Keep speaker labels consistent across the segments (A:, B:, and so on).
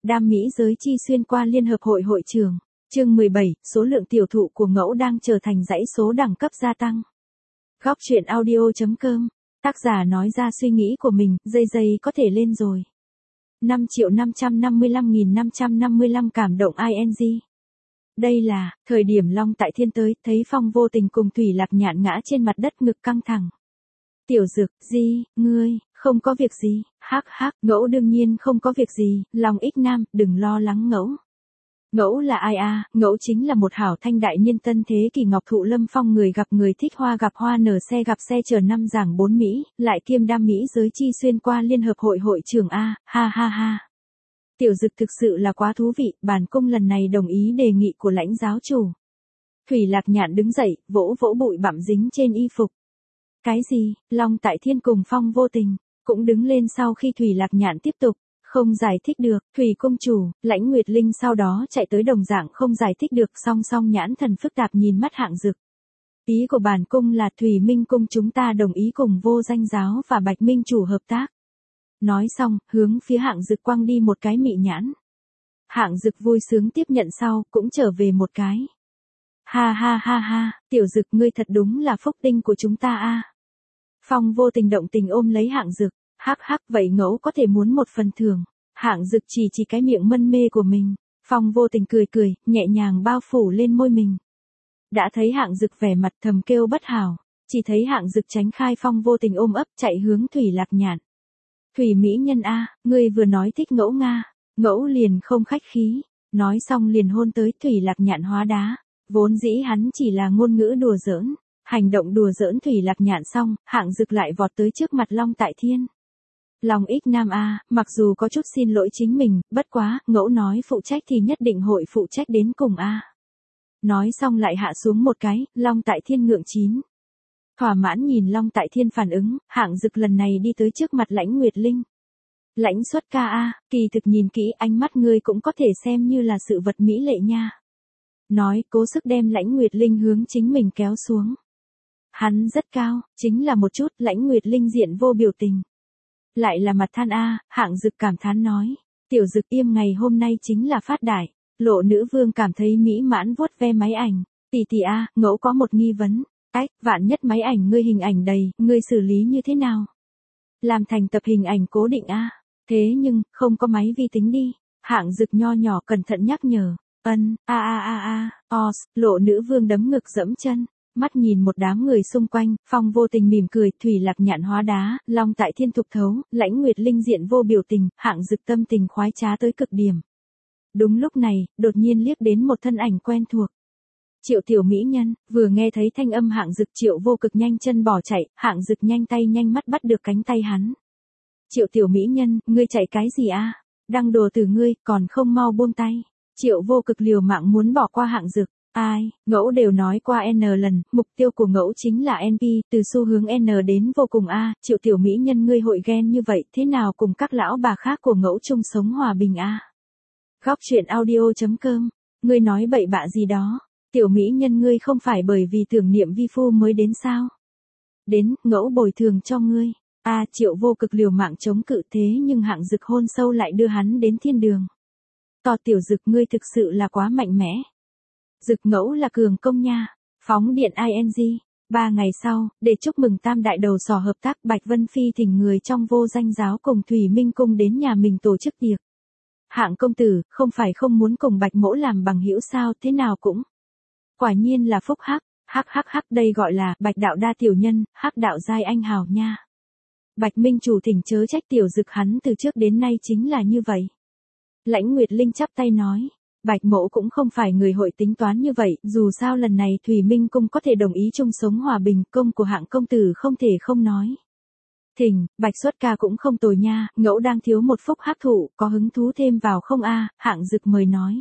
A: Đam mỹ giới chi xuyên qua Liên hợp hội hội trường. Chương 17, số lượng tiểu thụ của Ngẫu đang trở thành dãy số đẳng cấp gia tăng. Góc truyện audio.com. Tác giả nói ra suy nghĩ của mình, dây có thể lên rồi. 5.555.555 cảm động ing. Đây là, thời điểm Long Tại Thiên tới, thấy Phong Vô Tình cùng Thủy Lạc Nhạn ngã trên mặt đất ngực căng thẳng. Tiểu Dực, ngươi, không có việc gì, Ngẫu đương nhiên không có việc gì, Long Ích Nam, đừng lo lắng Ngẫu. Ngẫu là ai à, Ngẫu chính là một hảo thanh đại niên tân thế kỷ ngọc thụ lâm phong, người gặp người thích hoa gặp hoa nở xe gặp xe chờ năm giảng bốn Mỹ, lại kiêm đam mỹ giới chi xuyên qua Liên hợp hội hội trưởng A, ha. Tiểu Dực thực sự là quá thú vị, bản cung lần này đồng ý đề nghị của lãnh giáo chủ. Thủy Lạc Nhạn đứng dậy, vỗ bụi bặm dính trên y phục. Cái gì, Long Tại Thiên cùng Phong Vô Tình, cũng đứng lên sau khi Thủy Lạc Nhạn tiếp tục. Không giải thích được, Thủy công chủ, Lãnh Nguyệt Linh sau đó chạy tới đồng dạng không giải thích được, song nhãn thần phức tạp nhìn mắt Hạng Dực. Ý của bản cung là Thủy Minh cung chúng ta đồng ý cùng Vô Danh giáo và Bạch Minh chủ hợp tác. Nói xong, hướng phía Hạng Dực quăng đi một cái mị nhãn. Hạng Dực vui sướng tiếp nhận sau, cũng trở về một cái. Ha, Tiểu Dực ngươi thật đúng là phúc tinh của chúng ta a. Phong Vô Tình động tình ôm lấy Hạng Dực. Vậy Ngẫu có thể muốn một phần thưởng. Hạng Dực chỉ cái miệng mân mê của mình. Phong Vô Tình cười, nhẹ nhàng bao phủ lên môi mình. Đã thấy Hạng Dực vẻ mặt thầm kêu bất hảo, chỉ thấy Hạng Dực tránh khai Phong Vô Tình ôm ấp chạy hướng Thủy Lạc Nhạn. Thủy mỹ nhân a, ngươi vừa nói thích Ngẫu Nga. Ngẫu liền không khách khí, nói xong liền hôn tới Thủy Lạc Nhạn hóa đá. Vốn dĩ hắn chỉ là ngôn ngữ đùa giỡn, hành động đùa giỡn Thủy Lạc Nhạn xong, Hạng Dực lại vọt tới trước mặt Long Tại Thiên. Long Ích Nam a, mặc dù có chút xin lỗi chính mình, bất quá, Ngẫu nói phụ trách thì nhất định hội phụ trách đến cùng a. Nói xong lại hạ xuống một cái, Long Tại Thiên ngượng chín. Thỏa mãn nhìn Long Tại Thiên phản ứng, Hạng Dực lần này đi tới trước mặt Lãnh Nguyệt Linh. Lãnh xuất ca a, kỳ thực nhìn kỹ ánh mắt ngươi cũng có thể xem như là sự vật mỹ lệ nha. Nói, cố sức đem Lãnh Nguyệt Linh hướng chính mình kéo xuống. Hắn rất cao, chính là một chút, Lãnh Nguyệt Linh diện vô biểu tình. Lại là mặt than a, Hạng Dực cảm thán nói. Tiểu Dực im ngày hôm nay chính là phát đại. Lộ nữ vương cảm thấy mỹ mãn vuốt ve máy ảnh. Tỷ a, Ngẫu có một nghi vấn. Vạn nhất máy ảnh ngươi hình ảnh đầy, ngươi xử lý như thế nào? Làm thành tập hình ảnh cố định a. Thế nhưng, không có máy vi tính đi. Hạng Dực nho nhỏ cẩn thận nhắc nhở. Lộ nữ vương đấm ngực dẫm chân. Mắt nhìn một đám người xung quanh, Phong Vô Tình mỉm cười, Thủy Lạc Nhạn hóa đá, Long Tại Thiên thục thấu, Lãnh Nguyệt Linh diện vô biểu tình, Hạng Dực tâm tình khoái trá tới cực điểm. Đúng lúc này, đột nhiên liếc đến một thân ảnh quen thuộc. Triệu tiểu mỹ nhân, vừa nghe thấy thanh âm Hạng Dực, Triệu Vô Cực nhanh chân bỏ chạy, Hạng Dực nhanh tay nhanh mắt bắt được cánh tay hắn. Triệu tiểu mỹ nhân, ngươi chạy cái gì a? Đăng đồ từ ngươi, còn không mau buông tay. Triệu Vô Cực liều mạng muốn bỏ qua Hạng Dực. Ai, Ngẫu đều nói qua N lần, mục tiêu của Ngẫu chính là NP, từ xu hướng N đến vô cùng A, Triệu tiểu mỹ nhân ngươi hội ghen như vậy, thế nào cùng các lão bà khác của Ngẫu chung sống hòa bình A. Góc truyện audio.com, ngươi nói bậy bạ gì đó, tiểu mỹ nhân ngươi không phải bởi vì tưởng niệm vi phu mới đến sao? Đến, Ngẫu bồi thường cho ngươi. Triệu Vô Cực liều mạng chống cự thế nhưng Hạng Dực hôn sâu lại đưa hắn đến thiên đường. Tiểu Dực ngươi thực sự là quá mạnh mẽ. Dực Ngẫu là cường công nha. Phóng điện ing. 3 ngày sau, để chúc mừng tam đại đầu sỏ hợp tác, Bạch Vân Phi thỉnh người trong Vô Danh giáo cùng Thủy Minh cung đến nhà mình tổ chức tiệc. Hạng công tử, không phải không muốn cùng Bạch mỗ làm bằng hữu sao, thế nào cũng. Quả nhiên là phúc hắc, đây gọi là Bạch đạo đa tiểu nhân, hắc đạo giai anh hào nha. Bạch Minh chủ thỉnh chớ trách Tiểu Dực hắn từ trước đến nay chính là như vậy. Lãnh Nguyệt Linh chắp tay nói. Bạch mỗ cũng không phải người hội tính toán như vậy, dù sao lần này Thủy Minh cung có thể đồng ý chung sống hòa bình, công của Hạng công tử không thể không nói. Thỉnh, Bạch xuất ca cũng không tồi nha, Ngẫu đang thiếu một phúc hắc thụ, có hứng thú thêm vào không a? Hạng Dực mời nói.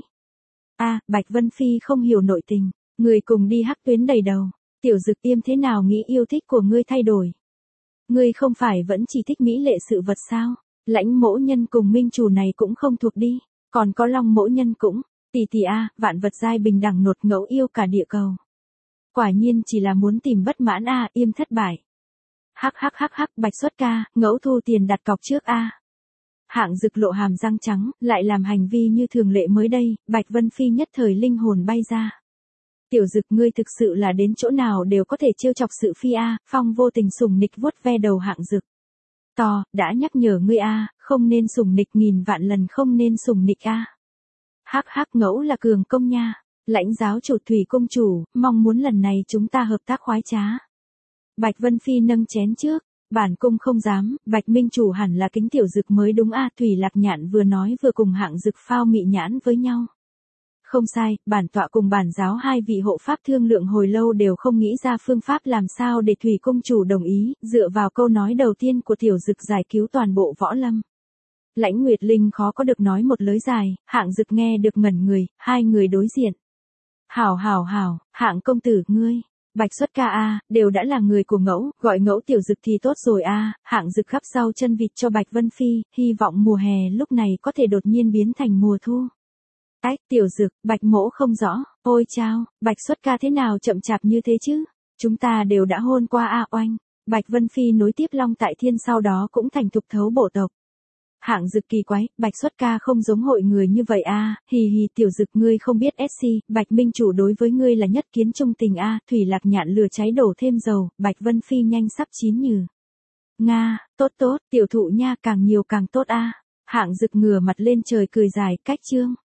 A: Bạch Vân Phi không hiểu nội tình, người cùng đi hắc tuyến đầy đầu. Tiểu Dực im thế nào nghĩ yêu thích của ngươi thay đổi. Ngươi không phải vẫn chỉ thích mỹ lệ sự vật sao? Lãnh mỗ nhân cùng minh chủ này cũng không thuộc đi, còn có Long mỗ nhân cũng. Tỷ a, vạn vật giai bình đẳng nột, Ngẫu yêu cả địa cầu. Quả nhiên chỉ là muốn tìm bất mãn a, im thất bại. Bạch xuất ca, Ngẫu thu tiền đặt cọc trước a. Hạng Dực lộ hàm răng trắng, lại làm hành vi như thường lệ mới đây, Bạch Vân Phi nhất thời linh hồn bay ra. Tiểu Dực ngươi thực sự là đến chỗ nào đều có thể trêu chọc sự phi a, Phong vô tình sủng nịch vuốt ve đầu Hạng Dực. Đã nhắc nhở ngươi a, không nên sủng nịch nghìn vạn lần không nên sủng nịch a. Hắc hắc ngẫu là cường công nha. Lãnh giáo chủ Thủy công chủ, mong muốn lần này chúng ta hợp tác khoái trá. Bạch Vân Phi nâng chén trước, bản cung không dám, Bạch Minh chủ hẳn là kính Tiểu Dực mới đúng a. Thủy Lạc Nhạn vừa nói vừa cùng Hạng Dực phao mị nhãn với nhau. Không sai, bản tọa cùng bản giáo hai vị hộ pháp thương lượng hồi lâu đều không nghĩ ra phương pháp làm sao để Thủy công chủ đồng ý, dựa vào câu nói đầu tiên của Tiểu Dực giải cứu toàn bộ võ lâm. Lãnh Nguyệt Linh khó có được nói một lối dài, Hạng Dực nghe được ngẩn người, hai người đối diện. Hảo, Hạng công tử ngươi, Bạch Xuất ca a, đều đã là người của ngẫu, gọi ngẫu Tiểu Dực thì tốt rồi a. Hạng Dực gắp rau chân vịt cho Bạch Vân Phi, hy vọng mùa hè lúc này có thể đột nhiên biến thành mùa thu. Tiểu Dực, Bạch mỗ không rõ, ôi chao, Bạch Xuất ca thế nào chậm chạp như thế chứ? Chúng ta đều đã hôn qua a oanh. Bạch Vân Phi nối tiếp Long Tại Thiên sau đó cũng thành thục thấu bộ tộc. Hạng Dực kỳ quái, Bạch Xuất ca không giống hội người như vậy a. Hì hì Tiểu Dực ngươi không biết SC, Bạch Minh chủ đối với ngươi là nhất kiến trung tình a. Thủy Lạc Nhạn lửa cháy đổ thêm dầu, Bạch Vân Phi nhanh sắp chín nhừ. Nga, tốt, tiểu thụ nha càng nhiều càng tốt a. Hạng Dực ngửa mặt lên trời cười dài, cách chương.